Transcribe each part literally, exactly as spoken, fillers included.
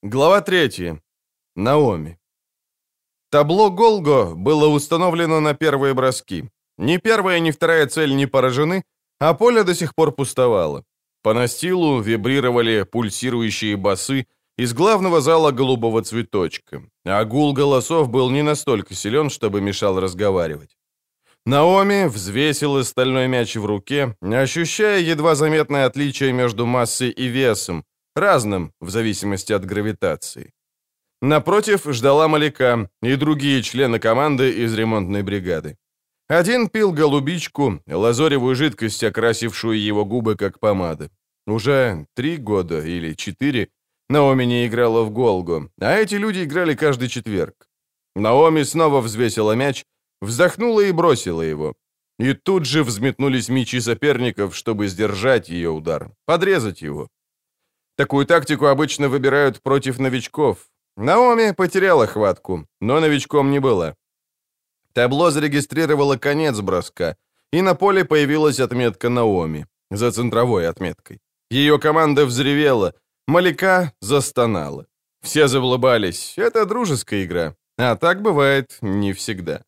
Глава третья. Наоми. Табло Голго было установлено на первые броски. Ни первая, ни вторая цель не поражены, а поле до сих пор пустовало. По настилу вибрировали пульсирующие басы из главного зала голубого цветочка, а гул голосов был не настолько силен, чтобы мешал разговаривать. Наоми взвесила стальной мяч в руке, ощущая едва заметное отличие между массой и весом, разным в зависимости от гравитации. Напротив ждала Малика и другие члены команды из ремонтной бригады. Один пил голубичку, лазоревую жидкость, окрасившую его губы как помада. Уже три года или четыре Наоми не играла в Голго, а эти люди играли каждый четверг. Наоми снова взвесила мяч, вздохнула и бросила его. И тут же взметнулись мячи соперников, чтобы сдержать ее удар, подрезать его. Такую тактику обычно выбирают против новичков. Наоми потеряла хватку, но новичком не была. Табло зарегистрировало конец броска, и на поле появилась отметка Наоми, за центровой отметкой. Ее команда взревела, Малика застонала. Все заулыбались, это дружеская игра, а так бывает не всегда.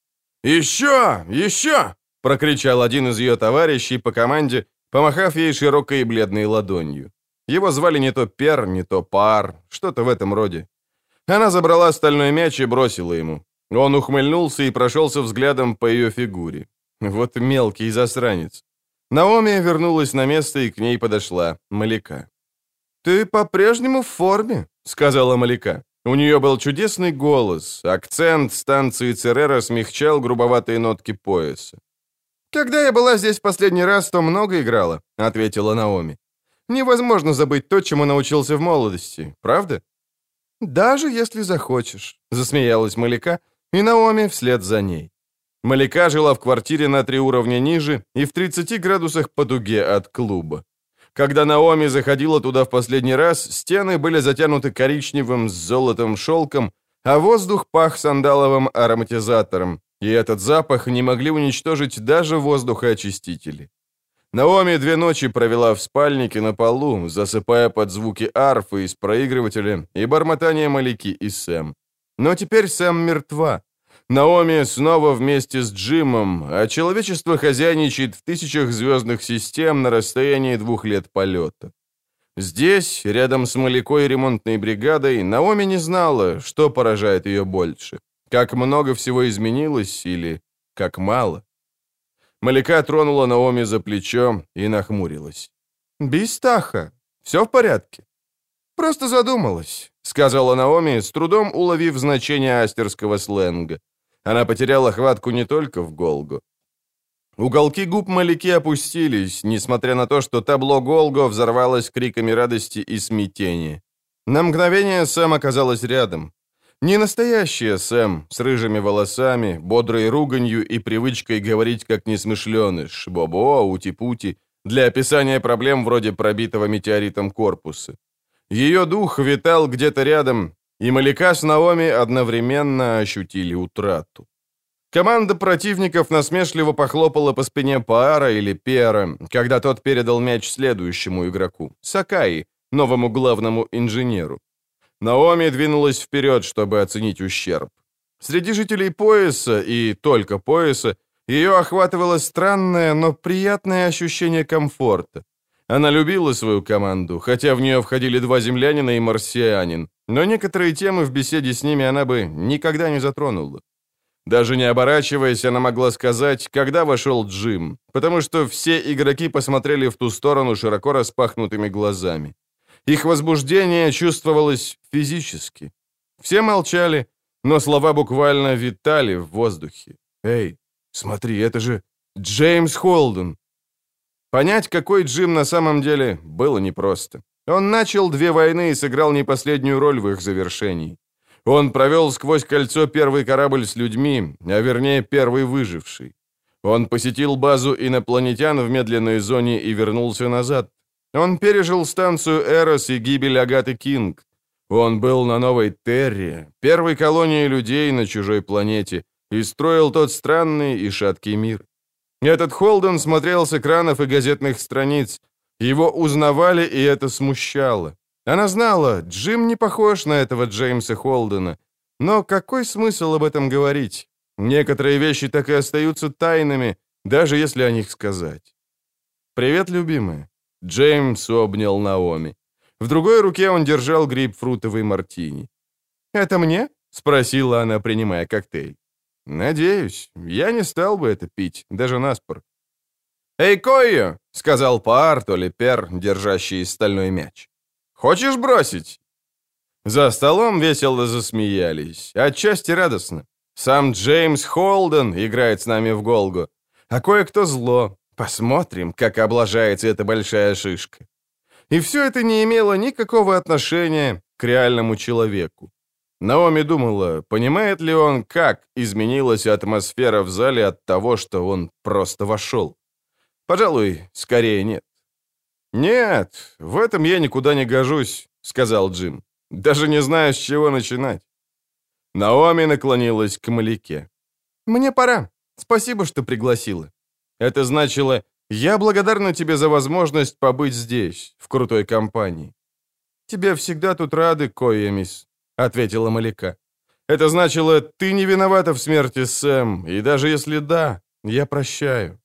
«Еще! Еще!» — прокричал один из ее товарищей по команде, помахав ей широкой и бледной ладонью. Его звали не то Пер, не то Пар, что-то в этом роде. Она забрала стальной мяч и бросила ему. Он ухмыльнулся и прошелся взглядом по ее фигуре. Вот мелкий засранец. Наоми вернулась на место, и к ней подошла Малика. «Ты по-прежнему в форме», — сказала Малика. У нее был чудесный голос, акцент станции Церера смягчал грубоватые нотки пояса. «Когда я была здесь в последний раз, то много играла», — ответила Наоми. «Невозможно забыть то, чему научился в молодости, правда?» «Даже если захочешь», — засмеялась Малика, и Наоми вслед за ней. Малика жила в квартире на три уровня ниже и в тридцати градусах по дуге от клуба. Когда Наоми заходила туда в последний раз, стены были затянуты коричневым с золотом шелком, а воздух пах сандаловым ароматизатором, и этот запах не могли уничтожить даже воздухоочистители. Наоми две ночи провела в спальнике на полу, засыпая под звуки арфы из проигрывателя и бормотания Малики и Сэм. Но теперь Сэм мертва. Наоми снова вместе с Джимом, а человечество хозяйничает в тысячах звездных систем на расстоянии двух лет полета. Здесь, рядом с Маликой и ремонтной бригадой, Наоми не знала, что поражает ее больше. Как много всего изменилось или как мало. Малика тронула Наоми за плечо и нахмурилась. «Бистаха, все в порядке?» «Просто задумалась», — сказала Наоми, с трудом уловив значение астерского сленга. Она потеряла хватку не только в Голго. Уголки губ Малики опустились, несмотря на то, что табло Голго взорвалось криками радости и смятения. На мгновение Сэм оказалась рядом. Не настоящая Сэм, с рыжими волосами, бодрой руганью и привычкой говорить как несмышленыш, бобо, ути-пути, для описания проблем вроде пробитого метеоритом корпуса. Ее дух витал где-то рядом, и Малика с Наоми одновременно ощутили утрату. Команда противников насмешливо похлопала по спине Паара или Пера, когда тот передал мяч следующему игроку, Сакаи, новому главному инженеру. Наоми двинулась вперед, чтобы оценить ущерб. Среди жителей пояса, и только пояса, ее охватывало странное, но приятное ощущение комфорта. Она любила свою команду, хотя в нее входили два землянина и марсианин, но некоторые темы в беседе с ними она бы никогда не затронула. Даже не оборачиваясь, она могла сказать, когда вошел Джим, потому что все игроки посмотрели в ту сторону широко распахнутыми глазами. Их возбуждение чувствовалось физически. Все молчали, но слова буквально витали в воздухе. «Эй, смотри, это же Джеймс Холден!» Понять, какой Джим на самом деле, было непросто. Он начал две войны и сыграл не последнюю роль в их завершении. Он провел сквозь кольцо первый корабль с людьми, а вернее первый выживший. Он посетил базу инопланетян в медленной зоне и вернулся назад. Он пережил станцию Эрос и гибель Агаты Кинг. Он был на Новой Терре, первой колонии людей на чужой планете, и строил тот странный и шаткий мир. Этот Холден смотрел с экранов и газетных страниц. Его узнавали, и это смущало. Она знала, Джим не похож на этого Джеймса Холдена, но какой смысл об этом говорить? Некоторые вещи так и остаются тайнами, даже если о них сказать. «Привет, любимая». Джеймс обнял Наоми. В другой руке он держал грейпфрутовый мартини. «Это мне?» — спросила она, принимая коктейль. «Надеюсь. Я не стал бы это пить, даже наспор». «Эй, Койо!» — сказал Паар, то ли Пер, держащий стальной мяч. «Хочешь бросить?» За столом весело засмеялись, отчасти радостно. Сам Джеймс Холден играет с нами в Голго, а кое-кто зло. Посмотрим, как облажается эта большая шишка. И все это не имело никакого отношения к реальному человеку. Наоми думала, понимает ли он, как изменилась атмосфера в зале от того, что он просто вошел. Пожалуй, скорее нет. «Нет, в этом я никуда не гожусь», — сказал Джим. «Даже не знаю, с чего начинать». Наоми наклонилась к Маляке. «Мне пора. Спасибо, что пригласила». Это значило, «Я благодарна тебе за возможность побыть здесь, в крутой компании». «Тебе всегда тут рады, Койо, мисс», — ответила Маляка. Это значило, «Ты не виновата в смерти Сэм, и даже если да, я прощаю».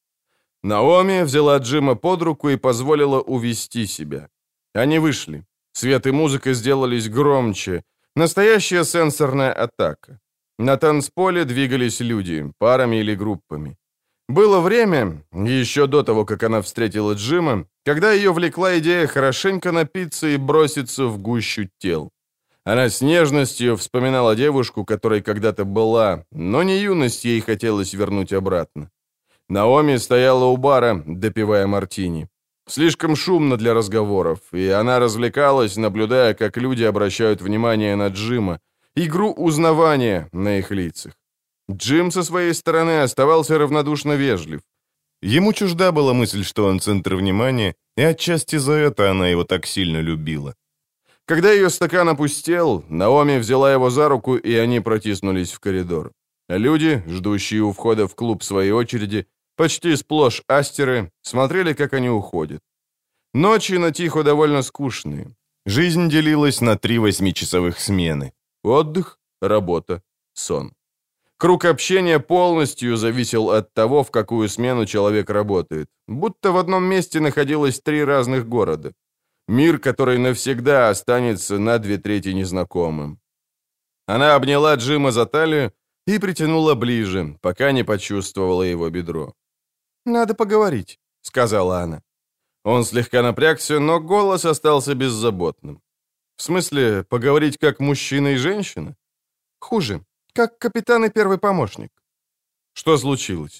Наоми взяла Джима под руку и позволила увести себя. Они вышли. Свет и музыка сделались громче. Настоящая сенсорная атака. На танцполе двигались люди, парами или группами. Было время, еще до того, как она встретила Джима, когда ее влекла идея хорошенько напиться и броситься в гущу тел. Она с нежностью вспоминала девушку, которой когда-то была, но не юность ей хотелось вернуть обратно. Наоми стояла у бара, допивая мартини. Слишком шумно для разговоров, и она развлекалась, наблюдая, как люди обращают внимание на Джима, игру узнавания на их лицах. Джим со своей стороны оставался равнодушно вежлив. Ему чужда была мысль, что он центр внимания, и отчасти за это она его так сильно любила. Когда ее стакан опустел, Наоми взяла его за руку, и они протиснулись в коридор. Люди, ждущие у входа в клуб своей очереди, почти сплошь астеры, смотрели, как они уходят. Ночи на Тихо довольно скучные. Жизнь делилась на три восьмичасовых смены. Отдых, работа, сон. Круг общения полностью зависел от того, в какую смену человек работает. Будто в одном месте находилось три разных города. Мир, который навсегда останется на две трети незнакомым. Она обняла Джима за талию и притянула ближе, пока не почувствовала его бедро. «Надо поговорить», — сказала она. Он слегка напрягся, но голос остался беззаботным. «В смысле, поговорить как мужчина и женщина?» «Хуже, как капитан и первый помощник». «Что случилось?»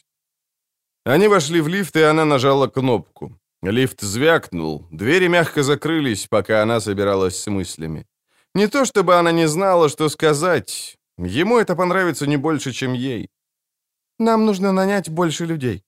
Они вошли в лифт, и она нажала кнопку. Лифт звякнул, двери мягко закрылись, пока она собиралась с мыслями. Не то чтобы она не знала, что сказать. Ему это понравится не больше, чем ей. «Нам нужно нанять больше людей».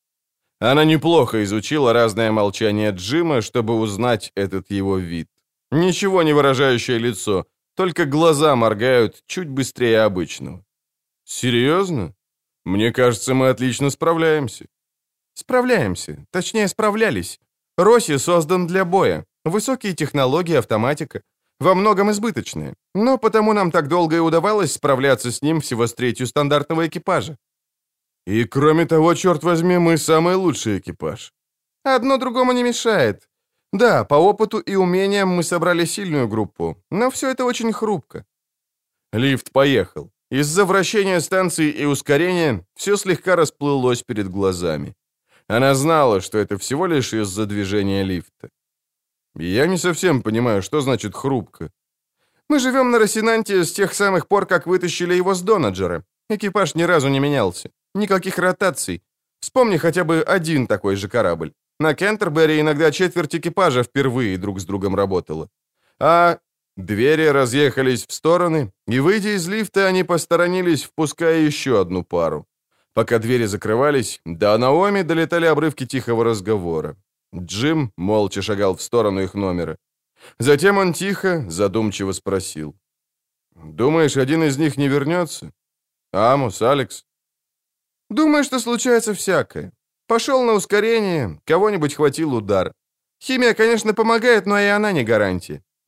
Она неплохо изучила разное молчание Джима, чтобы узнать этот его вид. Ничего не выражающее лицо, только глаза моргают чуть быстрее обычного. «Серьезно? Мне кажется, мы отлично справляемся». «Справляемся. Точнее, справлялись. Росси создан для боя. Высокие технологии, автоматика. Во многом избыточные. Но потому нам так долго и удавалось справляться с ним всего с третью стандартного экипажа». «И кроме того, черт возьми, мы самый лучший экипаж». «Одно другому не мешает. Да, по опыту и умениям мы собрали сильную группу, но все это очень хрупко». Лифт поехал. Из-за вращения станции и ускорения все слегка расплылось перед глазами. Она знала, что это всего лишь из-за движения лифта. «Я не совсем понимаю, что значит хрупко». «Мы живем на Росинанте с тех самых пор, как вытащили его с Донаджера. Экипаж ни разу не менялся. Никаких ротаций. Вспомни хотя бы один такой же корабль. На Кентербери иногда четверть экипажа впервые друг с другом работала. А двери разъехались в стороны, и, выйдя из лифта, они посторонились, впуская еще одну пару. Пока двери закрывались, до Наоми долетали обрывки тихого разговора. Джим молча шагал в сторону их номера. Затем он тихо, задумчиво спросил. «Думаешь, один из них не вернется? Амос, Алекс?» «Думаю, что случается всякое. Пошел на ускорение, кого-нибудь хватил удар. Химия, конечно, помогает, но и она не гарантия.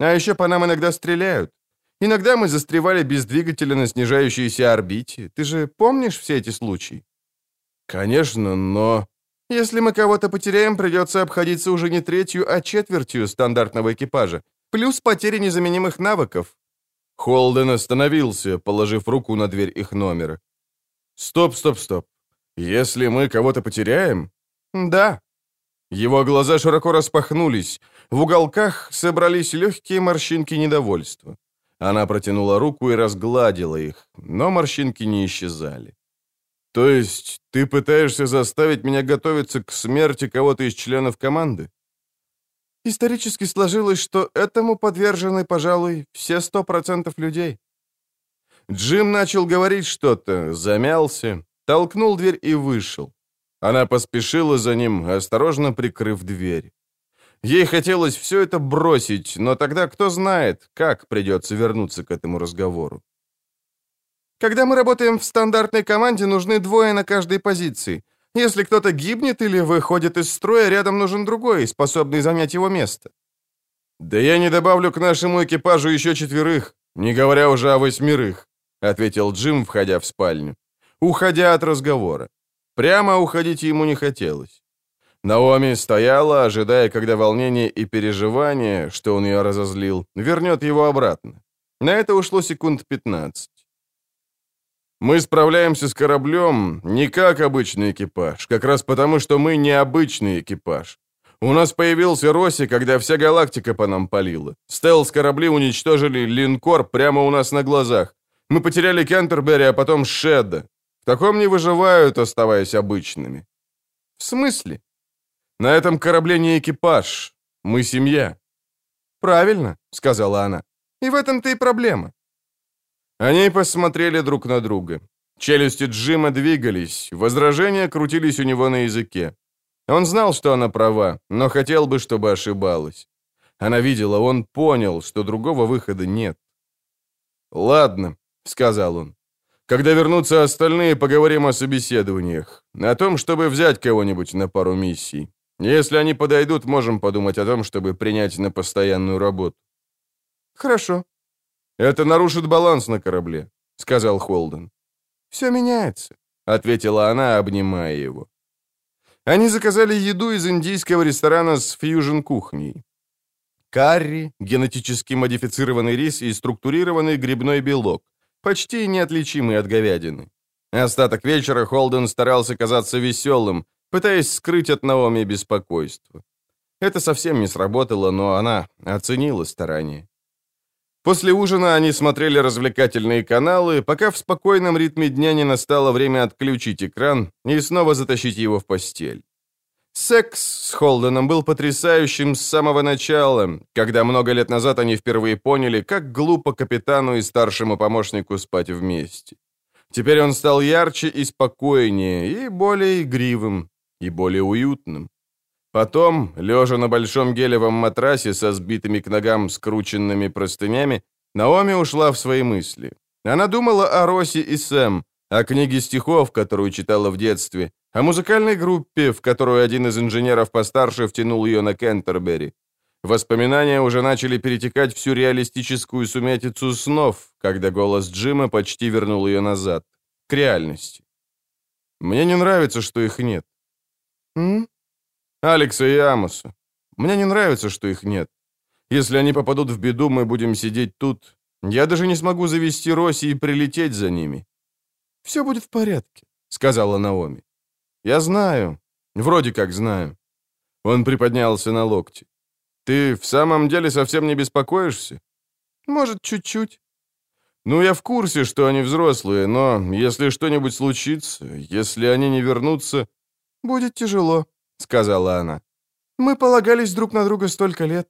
А еще по нам иногда стреляют. Иногда мы застревали без двигателя на снижающейся орбите. Ты же помнишь все эти случаи? Конечно, но... Если мы кого-то потеряем, придется обходиться уже не третью, а четвертью стандартного экипажа. Плюс потери незаменимых навыков. Холден остановился, положив руку на дверь их номера. Стоп, стоп, стоп. Если мы кого-то потеряем? Да. Его глаза широко распахнулись. В уголках собрались легкие морщинки недовольства. Она протянула руку и разгладила их, но морщинки не исчезали. То есть ты пытаешься заставить меня готовиться к смерти кого-то из членов команды? Исторически сложилось, что этому подвержены, пожалуй, все сто процентов людей. Джим начал говорить что-то, замялся, толкнул дверь и вышел. Она поспешила за ним, осторожно прикрыв дверь. Ей хотелось все это бросить, но тогда кто знает, как придется вернуться к этому разговору. Когда мы работаем в стандартной команде, нужны двое на каждой позиции. Если кто-то гибнет или выходит из строя, рядом нужен другой, способный занять его место. Да я не добавлю к нашему экипажу еще четверых, не говоря уже о восьмерых, ответил Джим, входя в спальню, уходя от разговора. Прямо уходить ему не хотелось. Наоми стояла, ожидая, когда волнение и переживание, что он ее разозлил, вернет его обратно. На это ушло секунд пятнадцать. Мы справляемся с кораблем не как обычный экипаж, как раз потому, что мы необычный экипаж. У нас появился Росси, когда вся галактика по нам палила. Стелс-корабли уничтожили линкор прямо у нас на глазах. Мы потеряли Кентербери, а потом Шедда. В таком не выживают, оставаясь обычными. В смысле? На этом корабле не экипаж. Мы семья. Правильно, сказала она. И в этом-то и проблема. Они посмотрели друг на друга. Челюсти Джима двигались, возражения крутились у него на языке. Он знал, что она права, но хотел бы, чтобы ошибалась. Она видела, он понял, что другого выхода нет. «Ладно», — сказал он. «Когда вернутся остальные, поговорим о собеседованиях, о том, чтобы взять кого-нибудь на пару миссий. Если они подойдут, можем подумать о том, чтобы принять на постоянную работу». «Хорошо». «Это нарушит баланс на корабле», — сказал Холден. «Все меняется», — ответила она, обнимая его. Они заказали еду из индийского ресторана с фьюжн-кухней. Карри, генетически модифицированный рис и структурированный грибной белок, почти неотличимый от говядины. Остаток вечера Холден старался казаться веселым, пытаясь скрыть от Наоми беспокойство. Это совсем не сработало, но она оценила старание. После ужина они смотрели развлекательные каналы, пока в спокойном ритме дня не настало время отключить экран и снова затащить его в постель. Секс с Холденом был потрясающим с самого начала, когда много лет назад они впервые поняли, как глупо капитану и старшему помощнику спать вместе. Теперь он стал ярче и спокойнее, и более игривым, и более уютным. Потом, лежа на большом гелевом матрасе со сбитыми к ногам скрученными простынями, Наоми ушла в свои мысли. Она думала о Росси и Сэм, о книге стихов, которую читала в детстве, о музыкальной группе, в которую один из инженеров постарше втянул ее на Кентербери. Воспоминания уже начали перетекать в сюрреалистическую сумятицу снов, когда голос Джима почти вернул ее назад, к реальности. «Мне не нравится, что их нет». «М?» «Алекса и Амоса. Мне не нравится, что их нет. Если они попадут в беду, мы будем сидеть тут. Я даже не смогу завести Росси и прилететь за ними». «Все будет в порядке», — сказала Наоми. «Я знаю. Вроде как знаю». Он приподнялся на локте. «Ты в самом деле совсем не беспокоишься?» «Может, чуть-чуть». «Ну, я в курсе, что они взрослые, но если что-нибудь случится, если они не вернутся...» «Будет тяжело», — сказала она. «Мы полагались друг на друга столько лет».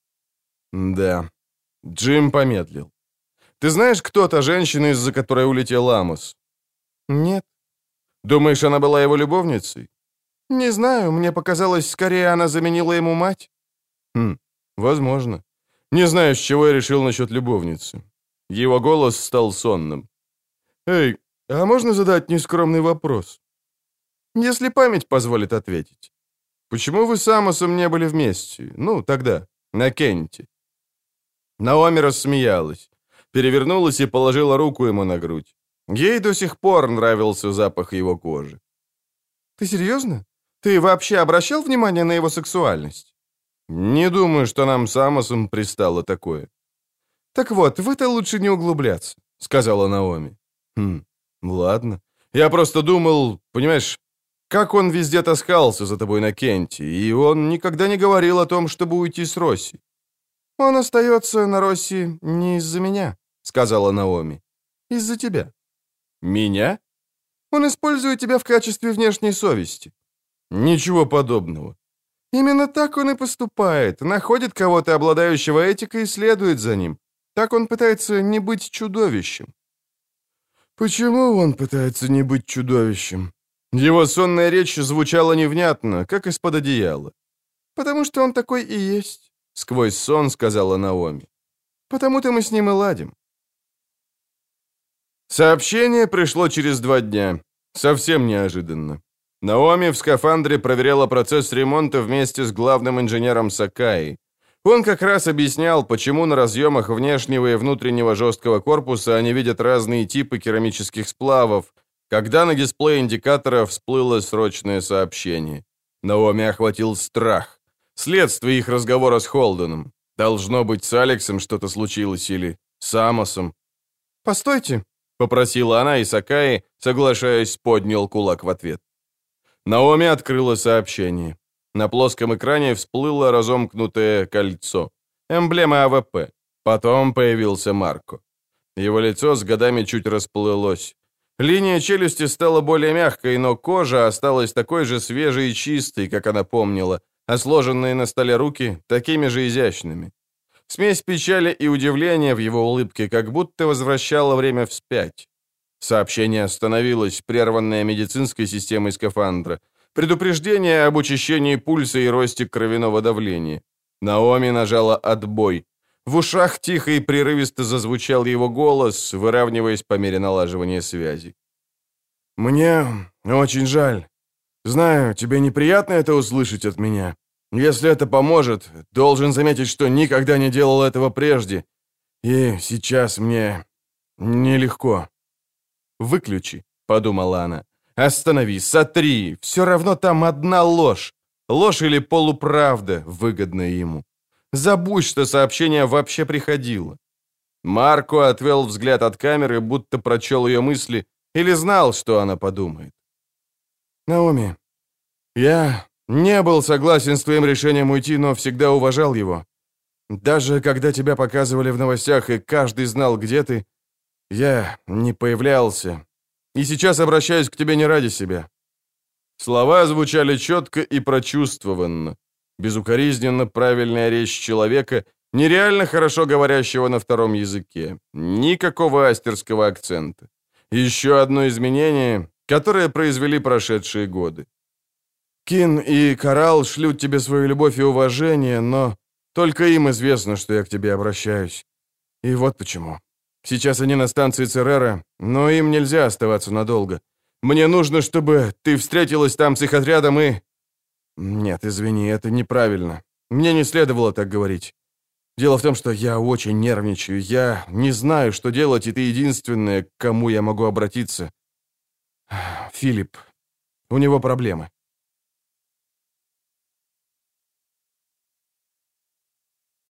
«Да». Джим помедлил. «Ты знаешь, кто та женщина, из-за которой улетел Амос?» «Нет». «Думаешь, она была его любовницей?» «Не знаю, мне показалось, скорее она заменила ему мать». «Хм, возможно. Не знаю, с чего я решил насчет любовницы». Его голос стал сонным. «Эй, а можно задать нескромный вопрос?» «Если память позволит ответить. Почему вы с Амосом не были вместе? Ну, тогда, на Кенте?» Наоми рассмеялась, перевернулась и положила руку ему на грудь. Ей до сих пор нравился запах его кожи. «Ты серьезно? Ты вообще обращал внимание на его сексуальность?» «Не думаю, что нам с Амосом пристало такое». «Так вот, в это лучше не углубляться», — сказала Наоми. «Хм, ладно. Я просто думал, понимаешь, как он везде таскался за тобой на Кенте, и он никогда не говорил о том, чтобы уйти с Росси». «Он остается на Росси не из-за меня», — сказала Наоми. «Из-за тебя». «Меня?» «Он использует тебя в качестве внешней совести». «Ничего подобного». «Именно так он и поступает. Находит кого-то, обладающего этикой, и следует за ним. Так он пытается не быть чудовищем». «Почему он пытается не быть чудовищем?» Его сонная речь звучала невнятно, как из-под одеяла. «Потому что он такой и есть», — сквозь сон сказала Наоми. «Потому-то мы с ним и ладим». Сообщение пришло через два дня. Совсем неожиданно. Наоми в скафандре проверяла процесс ремонта вместе с главным инженером Сакаи. Он как раз объяснял, почему на разъемах внешнего и внутреннего жесткого корпуса они видят разные типы керамических сплавов, когда на дисплее индикатора всплыло срочное сообщение. Наоми охватил страх. Следствие их разговора с Холденом. Должно быть, с Алексом что-то случилось или с Амосом. «Постойте», — попросила она, и Сакаи, соглашаясь, поднял кулак в ответ. Наоми открыла сообщение. На плоском экране всплыло разомкнутое кольцо. Эмблема АВП. Потом появился Марко. Его лицо с годами чуть расплылось. Линия челюсти стала более мягкой, но кожа осталась такой же свежей и чистой, как она помнила, а сложенные на столе руки такими же изящными. Смесь печали и удивления в его улыбке как будто возвращала время вспять. Сообщение остановилось, прерванное медицинской системой скафандра. Предупреждение об учащении пульса и росте кровяного давления. Наоми нажала «Отбой». В ушах тихо и прерывисто зазвучал его голос, выравниваясь по мере налаживания связи. «Мне очень жаль. Знаю, тебе неприятно это услышать от меня. Если это поможет, должен заметить, что никогда не делал этого прежде. И сейчас мне нелегко». «Выключи», — подумала она. «Останови, сотри, все равно там одна ложь. Ложь или полуправда, выгодная ему. Забудь, что сообщение вообще приходило». Марко отвел взгляд от камеры, будто прочел ее мысли или знал, что она подумает. «Наоми, я не был согласен с твоим решением уйти, но всегда уважал его. Даже когда тебя показывали в новостях, и каждый знал, где ты, я не появлялся. И сейчас обращаюсь к тебе не ради себя». Слова звучали четко и прочувствованно. Безукоризненно правильная речь человека, нереально хорошо говорящего на втором языке. Никакого астерского акцента. Еще одно изменение, которое произвели прошедшие годы. «Кин и Коралл шлют тебе свою любовь и уважение, но только им известно, что я к тебе обращаюсь. И вот почему. Сейчас они на станции Церера, но им нельзя оставаться надолго. Мне нужно, чтобы ты встретилась там с их отрядом и...» «Нет, извини, это неправильно. Мне не следовало так говорить. Дело в том, что я очень нервничаю. Я не знаю, что делать, и ты единственная, к кому я могу обратиться. Филипп. У него проблемы».